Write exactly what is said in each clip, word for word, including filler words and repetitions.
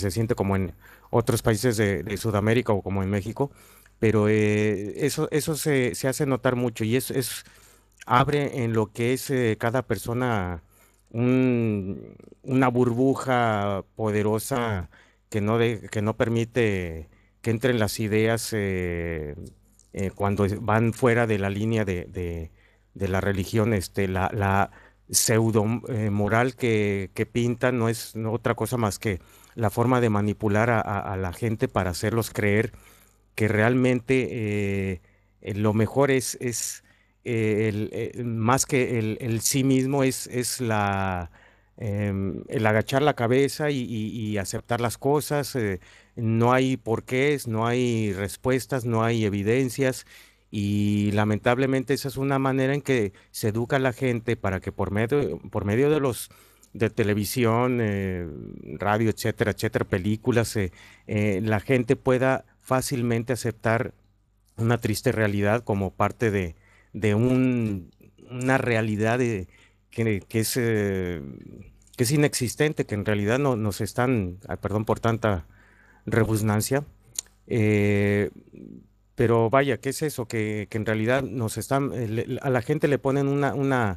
se siente como en otros países de, de Sudamérica o como en México, pero eh, eso, eso se, se hace notar mucho y es, es abre en lo que es eh, cada persona un- una burbuja poderosa que no, de- que no permite que entren las ideas eh, eh, cuando es- van fuera de la línea de, de- de la religión. Este, la, la pseudo eh, moral que, que pintan no es no otra cosa más que la forma de manipular a, a- a la gente para hacerlos creer que realmente eh, eh, lo mejor es, es eh, el, eh, más que el, el sí mismo, es, es la, em, el agachar la cabeza y, y- y aceptar las cosas. Eh, no hay porqués, no hay respuestas, no hay evidencias. Y lamentablemente esa es una manera en que se educa a la gente para que por medio, por medio de los de televisión, eh, radio, etcétera, etcétera, películas, eh, eh, la gente pueda fácilmente aceptar una triste realidad como parte de, de un, una realidad de- que, que es, eh, que es inexistente, que en realidad no, nos están, ah, perdón por tanta rebusnancia, eh, pero vaya, ¿qué es eso? Que, que en realidad nos están, eh, le- a la gente le ponen una, una,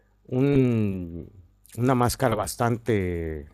un- una máscara bastante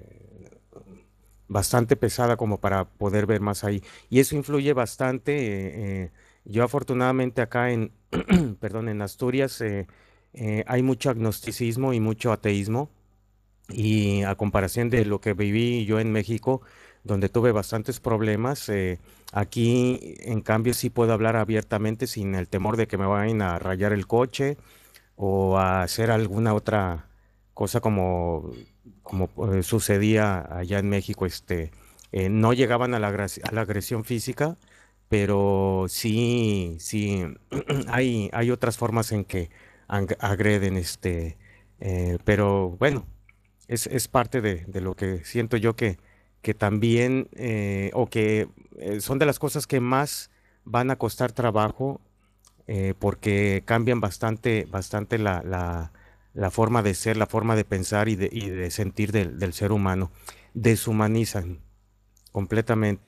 bastante pesada como para poder ver más ahí. Y eso influye bastante. eh, eh, yo afortunadamente acá en, perdón, en Asturias eh, eh, hay mucho agnosticismo y mucho ateísmo. Y a comparación de lo que viví yo en México, donde tuve bastantes problemas, eh, aquí en cambio sí puedo hablar abiertamente sin el temor de que me vayan a rayar el coche o a hacer alguna otra cosa como, como eh, sucedía allá en México. Este, eh, no llegaban a la, agres- a la agresión física, pero sí, sí, hay, hay otras formas en que ang- agreden, este, eh, pero bueno, es, es parte de, de lo que siento yo que, que también, eh, o que eh, son de las cosas que más van a costar trabajo eh, porque cambian bastante, bastante la, la, la forma de ser, la forma de pensar y de, y de sentir del, del ser humano. Deshumanizan completamente.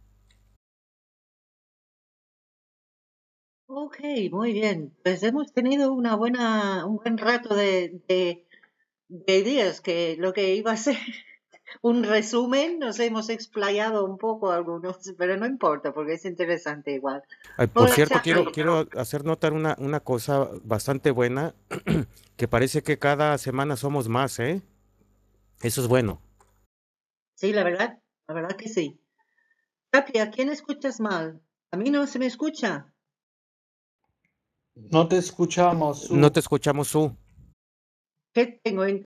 Ok, muy bien. Pues hemos tenido una buena, un buen rato de, de, de ideas, que lo que iba a ser un resumen nos hemos explayado un poco algunos, pero no importa porque es interesante igual. Ay, por Hola, cierto, quiero, Charlie. quiero hacer notar una, una cosa bastante buena, que parece que cada semana somos más, ¿eh? Eso es bueno. Sí, la verdad, la verdad que sí. Charlie, ¿a quién escuchas mal? A mí no se me escucha. No te escuchamos, No te Su. escuchamos, Su. ¿Qué tengo?